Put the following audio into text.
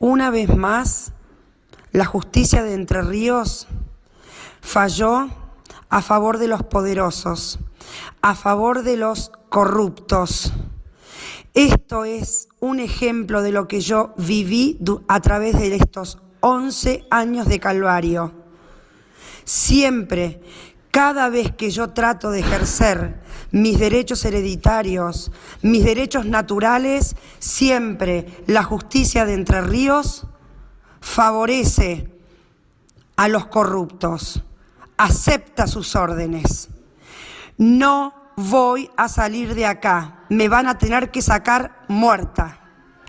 Una vez más, la justicia de Entre Ríos falló a favor de los poderosos, a favor de los corruptos. Esto es un ejemplo de lo que yo viví a través de estos 11 años de calvario. Siempre, cada vez que yo trato de ejercer mis derechos hereditarios, mis derechos naturales, siempre la justicia de Entre Ríos favorece a los corruptos, acepta sus órdenes. No voy a salir de acá, me van a tener que sacar muerta.